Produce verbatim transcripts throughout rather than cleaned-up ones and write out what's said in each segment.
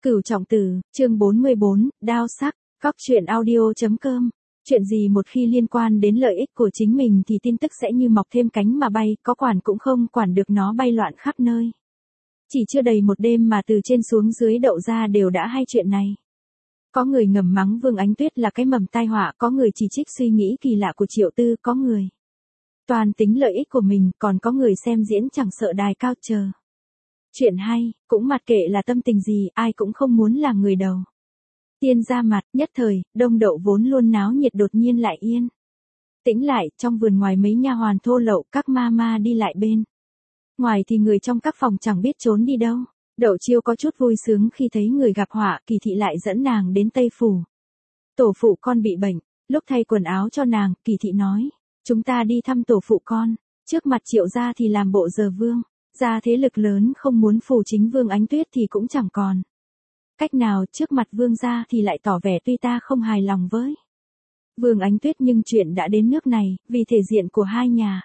Cửu Trọng Tử, chương bốn mươi bốn, Đao Sắc, Góc Chuyện Audio.com. Chuyện gì một khi liên quan đến lợi ích của chính mình thì tin tức sẽ như mọc thêm cánh mà bay, có quản cũng không quản được, nó bay loạn khắp nơi. Chỉ chưa đầy một đêm mà từ trên xuống dưới Đậu Gia đều đã hay chuyện này. Có người ngầm mắng Vương Ánh Tuyết là cái mầm tai họa, có người chỉ trích suy nghĩ kỳ lạ của Triệu Tư, có người toàn tính lợi ích của mình, còn có người xem diễn chẳng sợ đài cao chờ. Chuyện hay, cũng mặc kệ là tâm tình gì, ai cũng không muốn làm người đầu tiên ra mặt. Nhất thời, Đông Đậu vốn luôn náo nhiệt đột nhiên lại yên tĩnh lại, trong vườn ngoài mấy nha hoàn thô lậu, các ma ma đi lại bên ngoài thì người trong các phòng chẳng biết trốn đi đâu. Đậu Chiêu có chút vui sướng khi thấy người gặp họa, Kỳ Thị lại dẫn nàng đến Tây Phủ. Tổ phụ con bị bệnh, lúc thay quần áo cho nàng, Kỳ Thị nói, chúng ta đi thăm tổ phụ con. Trước mặt Triệu gia thì làm bộ giờ Vương gia thế lực lớn không muốn phù chính Vương Ánh Tuyết thì cũng chẳng còn cách nào, trước mặt Vương gia thì lại tỏ vẻ tuy ta không hài lòng với Vương Ánh Tuyết nhưng chuyện đã đến nước này, vì thể diện của hai nhà,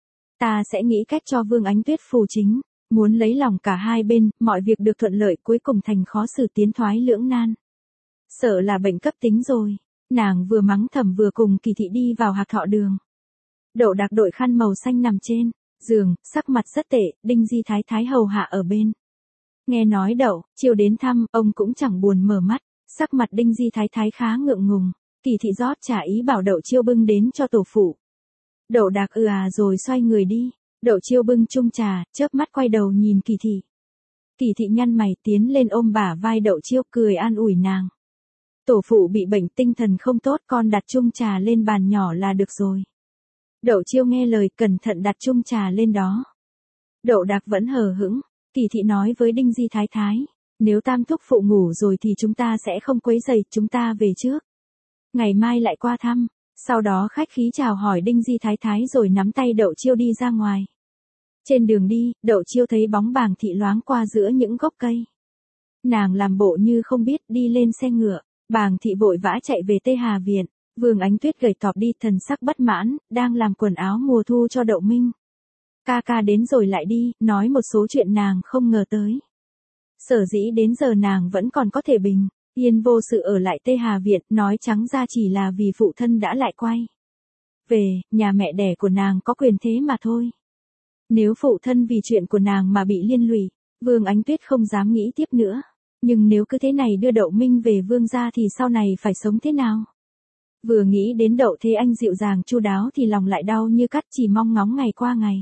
ta sẽ nghĩ cách cho Vương Ánh Tuyết phù chính, muốn lấy lòng cả hai bên, mọi việc được thuận lợi, cuối cùng thành khó xử tiến thoái lưỡng nan. Sợ là bệnh cấp tính rồi. Nàng vừa mắng thầm vừa cùng Kỳ Thị đi vào Hạc Thọ Đường. Đậu Đạc đội khăn màu xanh nằm trên giường, sắc mặt rất tệ, Đinh Di Thái Thái hầu hạ ở bên. Nghe nói Đậu Chiêu đến thăm, ông cũng chẳng buồn mở mắt, sắc mặt Đinh Di Thái Thái khá ngượng ngùng. Kỳ Thị rót trà ý bảo Đậu Chiêu bưng đến cho tổ phụ. Đậu Đạc ừ à rồi xoay người đi. Đậu Chiêu bưng chung trà, chớp mắt quay đầu nhìn Kỳ Thị. Kỳ Thị nhăn mày tiến lên ôm bả vai Đậu Chiêu, cười an ủi nàng. Tổ phụ bị bệnh tinh thần không tốt, con đặt chung trà lên bàn nhỏ là được rồi. Đậu Chiêu nghe lời, cẩn thận đặt chung trà lên đó. Đậu Đạc vẫn hờ hững. Kỳ Thị nói với Đinh Di Thái Thái, nếu tam thúc phụ ngủ rồi thì chúng ta sẽ không quấy rầy, chúng ta về trước. Ngày mai lại qua thăm. Sau đó khách khí chào hỏi Đinh Di Thái Thái rồi nắm tay Đậu Chiêu đi ra ngoài. Trên đường đi, Đậu Chiêu thấy bóng Bàng Thị loáng qua giữa những gốc cây. Nàng làm bộ như không biết, đi lên xe ngựa. Bàng Thị vội vã chạy về Tê Hà Viện. Vương Ánh Tuyết gầy tọp đi, thần sắc bất mãn, đang làm quần áo mùa thu cho Đậu Minh. Ca ca đến rồi lại đi, nói một số chuyện nàng không ngờ tới. Sở dĩ đến giờ nàng vẫn còn có thể bình yên vô sự ở lại Tê Hà Viện, nói trắng ra chỉ là vì phụ thân đã lại quay về, nhà mẹ đẻ của nàng có quyền thế mà thôi. Nếu phụ thân vì chuyện của nàng mà bị liên lụy, Vương Ánh Tuyết không dám nghĩ tiếp nữa. Nhưng nếu cứ thế này đưa Đậu Minh về Vương gia thì sau này phải sống thế nào? Vừa nghĩ đến Đậu Thế Anh dịu dàng chu đáo thì lòng lại đau như cắt, chỉ mong ngóng ngày qua ngày.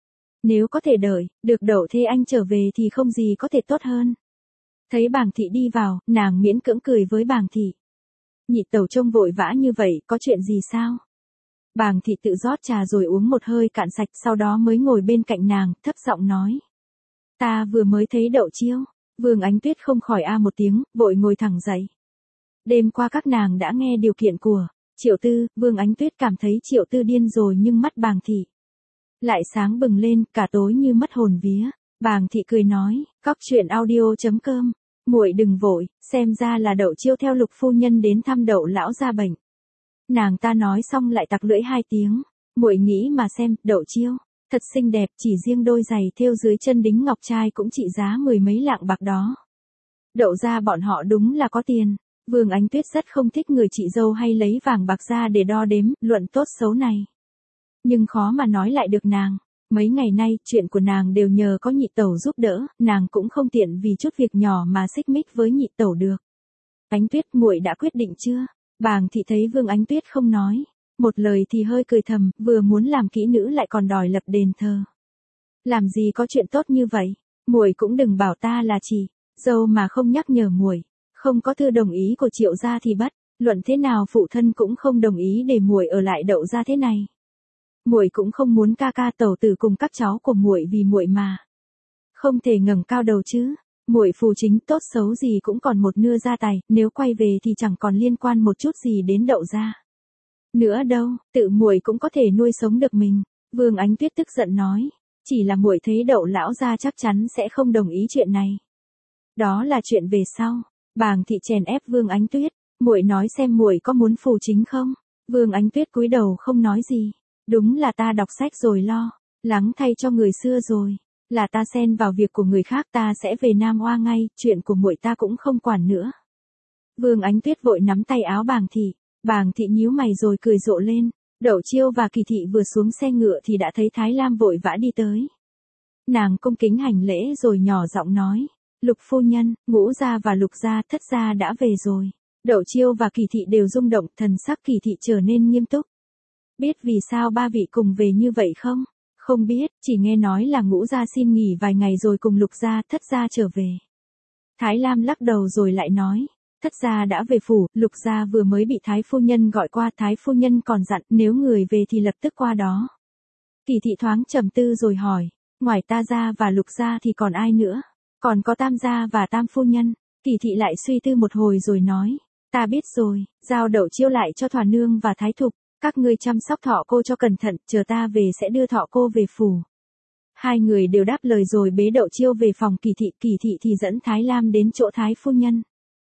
Nếu có thể đợi được Đậu Thế Anh trở về thì không gì có thể tốt hơn. Thấy Bàng Thị đi vào, nàng miễn cưỡng cười với Bàng Thị. Nhị tẩu trông vội vã như vậy, có chuyện gì sao? Bàng Thị tự rót trà rồi uống một hơi cạn sạch, sau đó mới ngồi bên cạnh nàng, thấp giọng nói. Ta vừa mới thấy Đậu Chiêu. Vương Ánh Tuyết không khỏi a một tiếng, vội ngồi thẳng dậy. Đêm qua các nàng đã nghe điều kiện của Triệu Tư. Vương Ánh Tuyết cảm thấy Triệu Tư điên rồi, nhưng mắt Bàng Thị lại sáng bừng lên, cả tối như mất hồn vía. Bàng Thị cười nói, Góc Chuyện Audio.com, muội đừng vội, xem ra là Đậu Chiêu theo Lục phu nhân đến thăm Đậu lão gia bệnh. Nàng ta nói xong lại tặc lưỡi hai tiếng, muội nghĩ mà xem, Đậu Chiêu thật xinh đẹp, chỉ riêng đôi giày thêu dưới chân đính ngọc trai cũng trị giá mười mấy lạng bạc đó. Đậu gia bọn họ đúng là có tiền. Vương Ánh Tuyết rất không thích người chị dâu hay lấy vàng bạc ra để đo đếm, luận tốt xấu này. Nhưng khó mà nói lại được nàng. Mấy ngày nay, chuyện của nàng đều nhờ có nhị tẩu giúp đỡ, nàng cũng không tiện vì chút việc nhỏ mà xích mích với nhị tẩu được. Ánh Tuyết, muội đã quyết định chưa? Bàng Thị thấy Vương Ánh Tuyết không nói một lời thì hơi cười thầm, vừa muốn làm kỹ nữ lại còn đòi lập đền thờ. Làm gì có chuyện tốt như vậy, muội cũng đừng bảo ta là chị dâu mà không nhắc nhở muội. Không có thư đồng ý của Triệu gia thì bất luận thế nào phụ thân cũng không đồng ý để muội ở lại Đậu gia thế này. Muội cũng không muốn ca ca tẩu tử cùng các cháu của muội vì muội mà không thể ngẩng cao đầu chứ. Muội phù chính tốt xấu gì cũng còn một nửa gia tài, nếu quay về thì chẳng còn liên quan một chút gì đến Đậu gia nữa đâu, tự muội cũng có thể nuôi sống được mình. Vương Ánh Tuyết tức giận nói, chỉ là muội thấy Đậu lão gia chắc chắn sẽ không đồng ý chuyện này. Đó là chuyện về sau. Bàng Thị chèn ép Vương Ánh Tuyết, muội nói xem muội có muốn phù chính không? Vương Ánh Tuyết cúi đầu không nói gì. Đúng là ta đọc sách rồi lo lắng thay cho người xưa rồi. Là ta xen vào việc của người khác, ta sẽ về Nam Hoa ngay, chuyện của muội ta cũng không quản nữa. Vương Ánh Tuyết vội nắm tay áo Bàng Thị, Bàng Thị nhíu mày rồi cười rộ lên. Đậu Chiêu và Kỳ Thị vừa xuống xe ngựa thì đã thấy Thái Lam vội vã đi tới. Nàng cung kính hành lễ rồi nhỏ giọng nói, Lục phu nhân, Ngũ gia và Lục gia, Thất gia đã về rồi. Đậu Chiêu và Kỳ Thị đều rung động, thần sắc Kỳ Thị trở nên nghiêm túc. Biết vì sao ba vị cùng về như vậy không? Không biết, chỉ nghe nói là Ngũ gia xin nghỉ vài ngày rồi cùng Lục gia, Thất gia trở về. Thái Lam lắc đầu rồi lại nói, Thất gia đã về phủ, Lục gia vừa mới bị Thái phu nhân gọi qua, Thái phu nhân còn dặn nếu người về thì lập tức qua đó. Kỳ Thị thoáng trầm tư rồi hỏi, ngoài ta gia và Lục gia thì còn ai nữa? Còn có Tam gia và Tam phu nhân. Kỳ Thị lại suy tư một hồi rồi nói, ta biết rồi, giao Đậu Chiêu lại cho Thỏa nương và Thái thục, các ngươi chăm sóc Thọ cô cho cẩn thận, chờ ta về sẽ đưa Thọ cô về phủ. Hai người đều đáp lời rồi bế Đậu Chiêu về phòng Kỳ Thị, Kỳ Thị thì dẫn Thái Lam đến chỗ Thái phu nhân.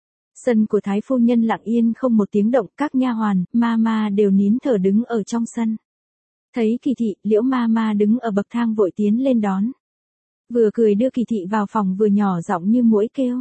Sân của Thái phu nhân lặng yên không một tiếng động, các nha hoàn, ma ma đều nín thở đứng ở trong sân. Thấy Kỳ Thị, Liễu ma ma đứng ở bậc thang vội tiến lên đón. Vừa cười đưa Kỳ Thị vào phòng vừa nhỏ giọng như muỗi kêu.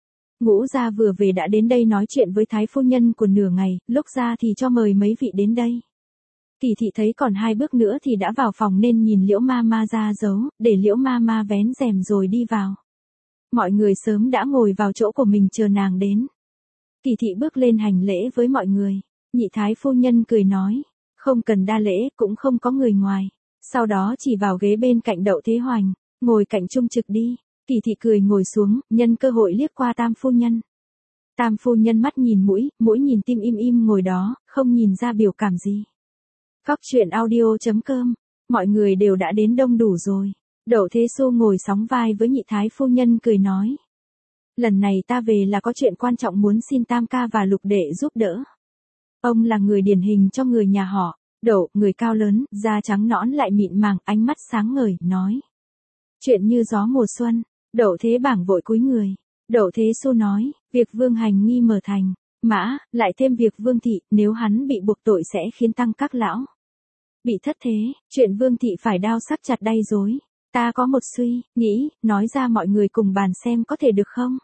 Ngũ gia vừa về đã đến đây nói chuyện với Thái phu nhân của nửa ngày, lúc ra thì cho mời mấy vị đến đây. Kỳ Thị thấy còn hai bước nữa thì đã vào phòng nên nhìn Liễu ma ma ra dấu, để Liễu ma ma vén rèm rồi đi vào. Mọi người sớm đã ngồi vào chỗ của mình chờ nàng đến. Kỳ Thị bước lên hành lễ với mọi người. Nhị Thái phu nhân cười nói, không cần đa lễ, cũng không có người ngoài. Sau đó chỉ vào ghế bên cạnh Đậu Thế Hoành, ngồi cạnh Trung Trực đi. Kỳ Thị cười ngồi xuống, nhân cơ hội liếc qua Tam phu nhân. Tam phu nhân mắt nhìn mũi, mũi nhìn tim, im im ngồi đó, không nhìn ra biểu cảm gì. Cóc truyện audio chấm com, mọi người đều đã đến đông đủ rồi. Đậu Thế Xu ngồi sóng vai với Nhị Thái phu nhân cười nói, lần này ta về là có chuyện quan trọng muốn xin Tam ca và Lục đệ giúp đỡ. Ông là người điển hình cho người nhà họ Đậu, người cao lớn, da trắng nõn lại mịn màng, ánh mắt sáng ngời, nói. Chuyện như gió mùa xuân. Đậu Thế Bảng vội cúi người. Đậu Thế Xu nói, việc Vương Hành nghi mở thành mã, lại thêm việc Vương Thị, nếu hắn bị buộc tội sẽ khiến Tăng các lão bị thất thế, chuyện Vương Thị phải đao sắc chặt đay rối. Ta có một suy nghĩ, nói ra mọi người cùng bàn xem có thể được không?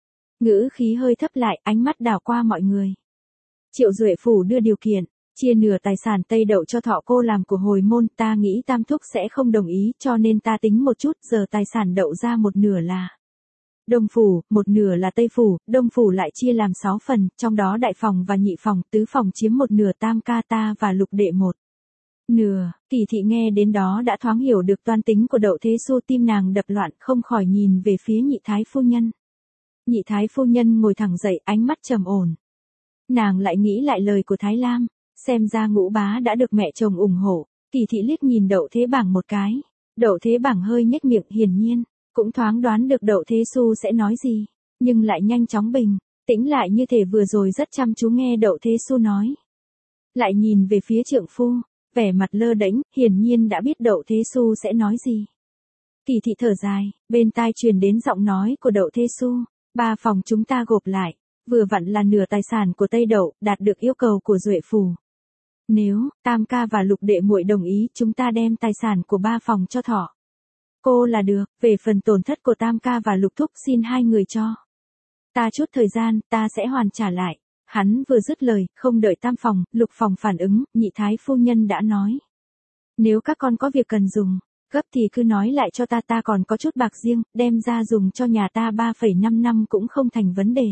Ngữ khí hơi thấp lại, ánh mắt đảo qua mọi người. Triệu Duệ phủ đưa điều kiện, chia nửa tài sản Tây Đậu cho Thọ cô làm của hồi môn, ta nghĩ Tam thúc sẽ không đồng ý, cho nên ta tính một chút, giờ tài sản Đậu ra một nửa là Đông phủ, một nửa là Tây phủ, Đông phủ lại chia làm sáu phần, trong đó đại phòng và nhị phòng, tứ phòng chiếm một nửa, Tam ca ta và Lục đệ một nửa. Kỳ Thị nghe đến đó đã thoáng hiểu được toan tính của Đậu Thế Xu, tim nàng đập loạn, không khỏi nhìn về phía Nhị Thái phu nhân. Nhị Thái phu nhân ngồi thẳng dậy, ánh mắt trầm ổn. Nàng lại nghĩ lại lời của Thái Lam, xem ra Ngũ bá đã được mẹ chồng ủng hộ. Kỳ Thị liếc nhìn Đậu Thế Bảng một cái. Đậu Thế Bảng hơi nhếch miệng, hiển nhiên cũng thoáng đoán được Đậu Thế Xu sẽ nói gì, nhưng lại nhanh chóng bình tĩnh lại, như thể vừa rồi rất chăm chú nghe Đậu Thế Xu nói. Lại nhìn về phía trượng phu, vẻ mặt lơ đễnh, hiển nhiên đã biết Đậu Thế Xu sẽ nói gì. Kỳ Thị thở dài, bên tai truyền đến giọng nói của Đậu Thế Xu, ba phòng chúng ta gộp lại, vừa vặn là nửa tài sản của Tây Đậu, đạt được yêu cầu của Duệ phủ. Nếu Tam ca và Lục đệ muội đồng ý, chúng ta đem tài sản của ba phòng cho Thọ cô là được, về phần tổn thất của Tam ca và Lục thúc xin hai người cho ta chút thời gian, ta sẽ hoàn trả lại. Hắn vừa dứt lời, không đợi Tam phòng, Lục phòng phản ứng, Nhị Thái phu nhân đã nói, nếu các con có việc cần dùng gấp thì cứ nói lại cho ta, ta còn có chút bạc riêng, đem ra dùng cho nhà ta ba phẩy năm năm cũng không thành vấn đề.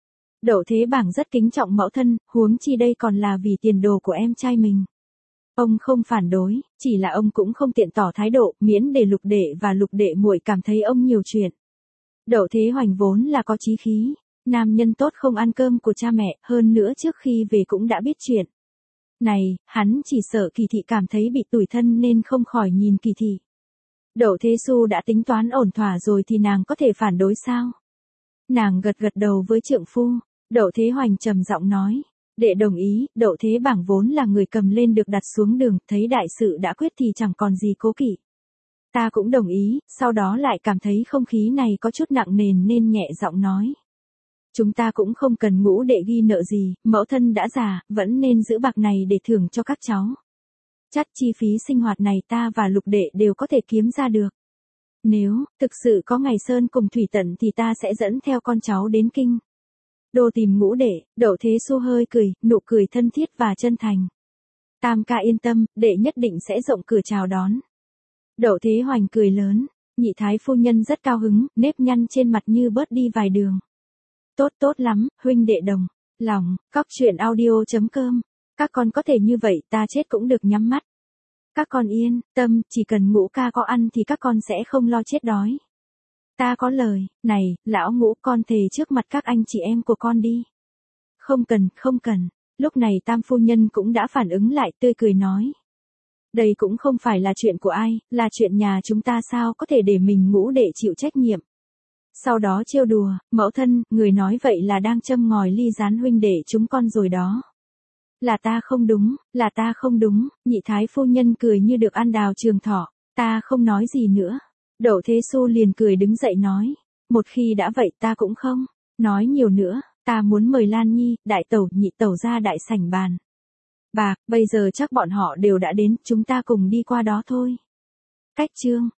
Đậu Thế Bảng rất kính trọng mẫu thân, huống chi đây còn là vì tiền đồ của em trai mình. Ông không phản đối, chỉ là ông cũng không tiện tỏ thái độ, miễn để Lục đệ và Lục đệ muội cảm thấy ông nhiều chuyện. Đậu Thế Hoành vốn là có chí khí, nam nhân tốt không ăn cơm của cha mẹ, hơn nữa trước khi về cũng đã biết chuyện này, hắn chỉ sợ Kỳ Thị cảm thấy bị tủi thân nên không khỏi nhìn Kỳ Thị. Đậu Thế Xu đã tính toán ổn thỏa rồi thì nàng có thể phản đối sao? Nàng gật gật đầu với trượng phu. Đậu Thế Hoành trầm giọng nói, đệ đồng ý. Đậu Thế Bảng vốn là người cầm lên được đặt xuống đường, thấy đại sự đã quyết thì chẳng còn gì cố kỵ. Ta cũng đồng ý, sau đó lại cảm thấy không khí này có chút nặng nề nên nhẹ giọng nói. Chúng ta cũng không cần Ngũ đệ ghi nợ gì, mẫu thân đã già, vẫn nên giữ bạc này để thưởng cho các cháu. Chắc chi phí sinh hoạt này ta và Lục đệ đều có thể kiếm ra được. Nếu thực sự có ngày sơn cùng thủy tận thì ta sẽ dẫn theo con cháu đến kinh đô tìm ngũ đệ. Đậu Thế Xu hơi cười, nụ cười thân thiết và chân thành. Tam ca yên tâm, đệ nhất định sẽ rộng cửa chào đón. Đậu Thế Hoành cười lớn, nhị thái phu nhân rất cao hứng, nếp nhăn trên mặt như bớt đi vài đường. Tốt tốt lắm, huynh đệ đồng lòng. Cóc truyện audio chấm com. Các con có thể như vậy, ta chết cũng được nhắm mắt. Các con yên tâm, chỉ cần Ngũ ca có ăn thì các con sẽ không lo chết đói. Ta có lời, này, lão Ngũ, con thề trước mặt các anh chị em của con đi. Không cần, không cần. Lúc này Tam phu nhân cũng đã phản ứng lại, tươi cười nói. Đây cũng không phải là chuyện của ai, là chuyện nhà chúng ta, sao có thể để mình Ngũ đệ chịu trách nhiệm. Sau đó trêu đùa, mẫu thân, người nói vậy là đang châm ngòi ly gián huynh đệ chúng con rồi đó. Là ta không đúng, là ta không đúng. Nhị thái phu nhân cười như được ăn đào trường thọ. Ta không nói gì nữa. Đậu Thế Xu liền cười đứng dậy nói. Một khi đã vậy ta cũng không nói nhiều nữa. Ta muốn mời Lan Nhi, đại tẩu, nhị tẩu ra đại sảnh bàn bạc. Bây giờ chắc bọn họ đều đã đến, chúng ta cùng đi qua đó thôi. Cách chương